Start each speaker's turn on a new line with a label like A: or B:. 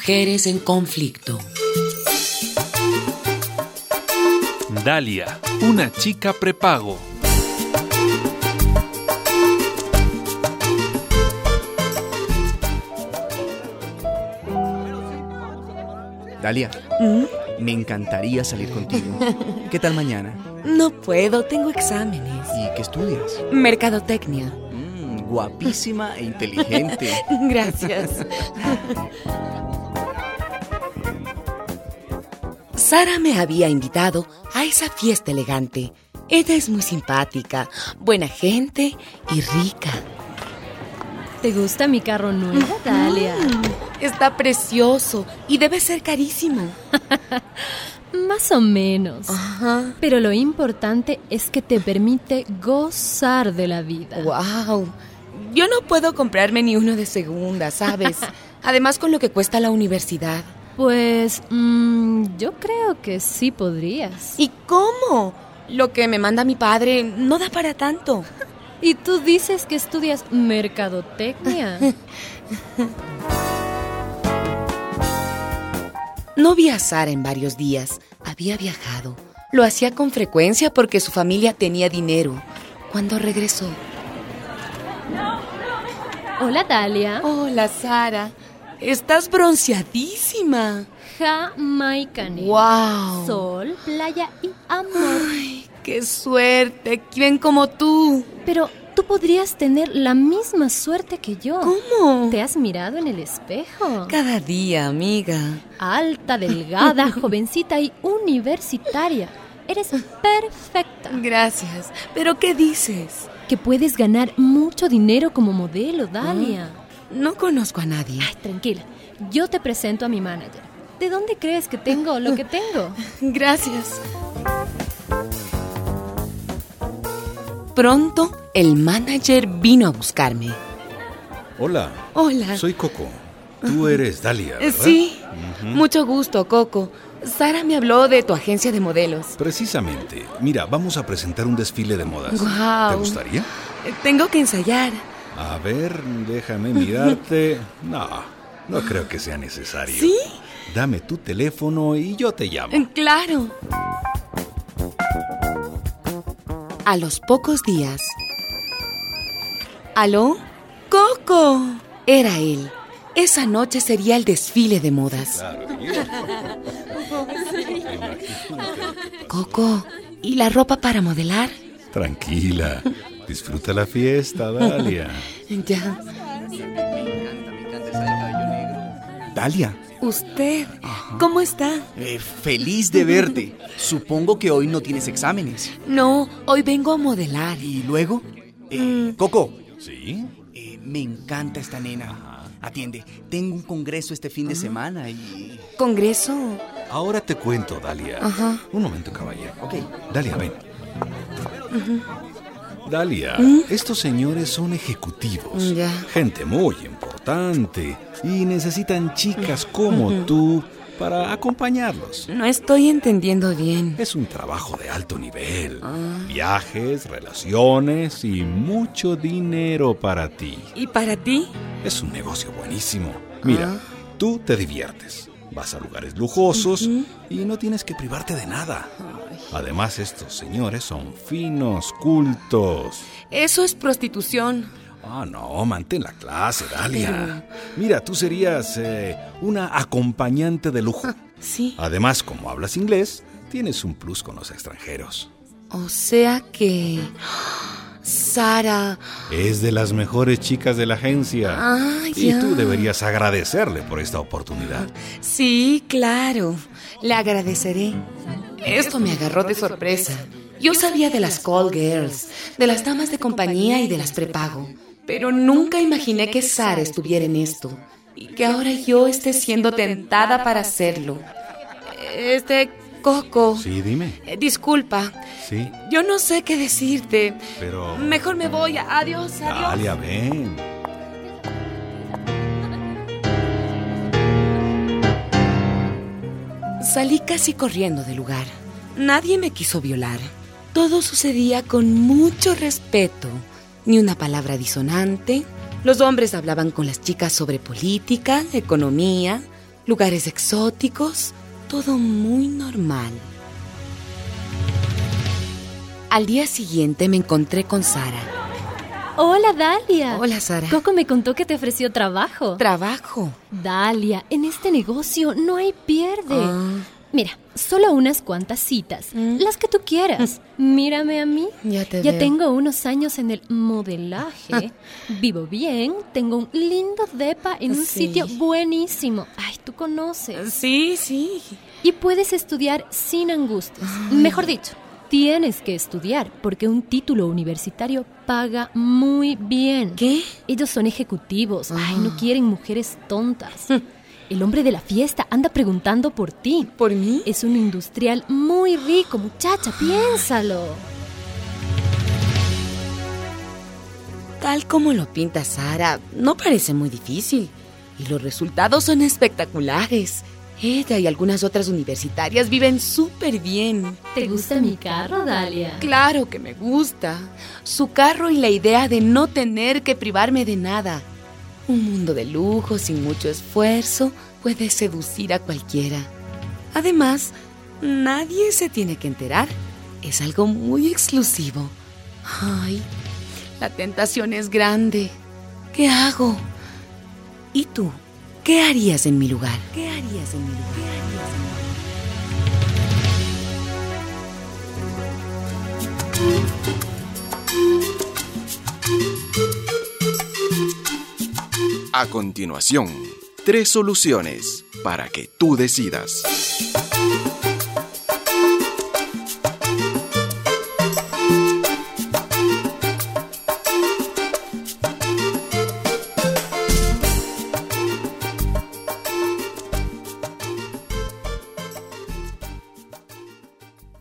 A: Mujeres en conflicto.
B: Dalia, una chica prepago.
C: Dalia, me encantaría salir contigo. ¿Qué tal mañana?
D: No puedo, tengo exámenes.
C: ¿Y qué estudias?
D: Mercadotecnia.
C: Guapísima e inteligente.
D: Gracias.
A: Sara me había invitado a esa fiesta elegante. Ella es muy simpática, buena gente y rica.
E: ¿Te gusta mi carro nuevo, Dalia?
D: Está precioso y debe ser carísimo.
E: Más o menos.
D: Ajá.
E: Pero lo importante es que te permite gozar de la vida.
D: Wow. Yo no puedo comprarme ni uno de segunda, ¿sabes? Además, con lo que cuesta la universidad.
E: Pues, yo creo que sí podrías.
D: ¿Y cómo? Lo que me manda mi padre no da para tanto.
E: Y tú dices que estudias mercadotecnia.
A: No vi a Sara en varios días. Había viajado. Lo hacía con frecuencia porque su familia tenía dinero. Cuando regresó...
E: Hola, Dalia.
D: Hola, Sara. Estás bronceadísima.
E: Jamaicanera.
D: Wow.
E: Sol, playa y amor.
D: Ay, qué suerte. ¿Quién como tú?
E: Pero tú podrías tener la misma suerte que yo.
D: ¿Cómo?
E: ¿Te has mirado en el espejo?
D: Cada día, amiga.
E: Alta, delgada, jovencita y universitaria. Eres perfecta.
D: Gracias. ¿Pero qué dices?
E: Que puedes ganar mucho dinero como modelo, Dalia.
A: No conozco a nadie.
E: Ay, tranquila. Yo te presento a mi manager. ¿De dónde crees que tengo lo que tengo?
D: Gracias.
A: Pronto, el manager vino a buscarme.
F: Hola.
D: Hola.
F: Soy Coco. Tú eres Dalia, ¿verdad?
D: Sí. Mucho gusto, Coco. Sara me habló de tu agencia de modelos.
F: Precisamente. Mira, vamos a presentar un desfile de modas.
D: Guau.
F: ¿Te gustaría?
D: Tengo que ensayar.
F: A ver, déjame mirarte. No creo que sea necesario.
D: ¿Sí?
F: Dame tu teléfono y yo te llamo.
D: Claro.
A: A los pocos días...
D: ¿Aló? ¡Coco!
A: Era él. Esa noche sería el desfile de modas.
F: Claro.
A: Coco, ¿y la ropa para modelar?
F: Tranquila. Disfruta la fiesta, Dalia.
D: Ya.
C: Dalia,
D: ¿Usted? ¿Cómo está?
C: feliz de verte. Supongo que hoy no tienes exámenes.
A: No, hoy vengo a modelar.
C: ¿Y luego? Coco,
F: ¿Sí?
C: me encanta esta nena. Atiende, tengo un congreso este fin de semana y...
D: ¿Congreso?
F: Ahora te cuento, Dalia.
D: Ajá.
F: Un momento, caballero.
C: Ok.
F: Dalia, ven. Dalia, estos señores son ejecutivos.
D: Ya.
F: Gente muy importante. Y necesitan chicas como tú para acompañarlos.
D: No estoy entendiendo bien.
F: Es un trabajo de alto nivel. Viajes, relaciones y mucho dinero para ti.
D: ¿Y para ti?
F: Es un negocio buenísimo. Mira, tú te diviertes. Vas a lugares lujosos y no tienes que privarte de nada. Además, estos señores son finos, cultos.
D: Eso es prostitución.
F: No, mantén la clase, Dalia. Mira, tú serías una acompañante de lujo.
D: Sí.
F: Además, como hablas inglés, tienes un plus con los extranjeros.
A: O sea que... Sara...
F: Es de las mejores chicas de la agencia. Y
A: ya.
F: tú deberías agradecerle por esta oportunidad.
A: Sí, claro. Le agradeceré. Esto me agarró de sorpresa. Yo sabía de las call girls, de las damas de compañía y de las prepago. Pero nunca imaginé que Sara estuviera en esto. Y que ahora yo esté siendo tentada para hacerlo.
D: Coco.
F: Sí, dime.
D: Disculpa.
F: Sí.
D: Yo no sé qué decirte.
F: Pero...
D: Mejor me voy. Adiós, adiós.
F: Dalia, ven.
A: Salí casi corriendo del lugar. Nadie me quiso violar. Todo sucedía con mucho respeto. Ni una palabra disonante. Los hombres hablaban con las chicas sobre política, economía. lugares exóticos, todo muy normal. Al día siguiente me encontré con Sara.
E: Hola, Dalia.
A: Hola, Sara.
E: Coco me contó que te ofreció trabajo.
A: ¿Trabajo?
E: Dalia, en este negocio no hay pierde. Mira, solo unas cuantas citas, las que tú quieras. Mírame a mí.
A: Ya te
E: Ya
A: veo.
E: tengo unos años en el modelaje. Vivo bien, tengo un lindo depa en un
A: Sí.
E: sitio buenísimo. Ay, tú conoces.
A: Sí, sí.
E: Y puedes estudiar sin angustias. Mejor dicho, tienes que estudiar porque un título universitario paga muy bien.
A: ¿Qué?
E: Ellos son ejecutivos. Ay, no quieren mujeres tontas. El hombre de la fiesta anda preguntando por ti.
A: ¿Por mí?
E: Es un industrial muy rico, muchacha, piénsalo.
A: Tal como lo pinta Sara, no parece muy difícil. Y los resultados son espectaculares. Ella y algunas otras universitarias viven súper bien.
E: ¿Te gusta mi carro, Dalia?
A: Claro que me gusta. Su carro y la idea de no tener que privarme de nada. Un mundo de lujo sin mucho esfuerzo puede seducir a cualquiera. Además, nadie se tiene que enterar. Es algo muy exclusivo. Ay, la tentación es grande. ¿Qué hago? ¿Y tú? ¿Qué harías en mi lugar? ¿Qué harías en mi lugar? ¿Qué harías en mi lugar?
G: A continuación, 3 soluciones para que tú decidas.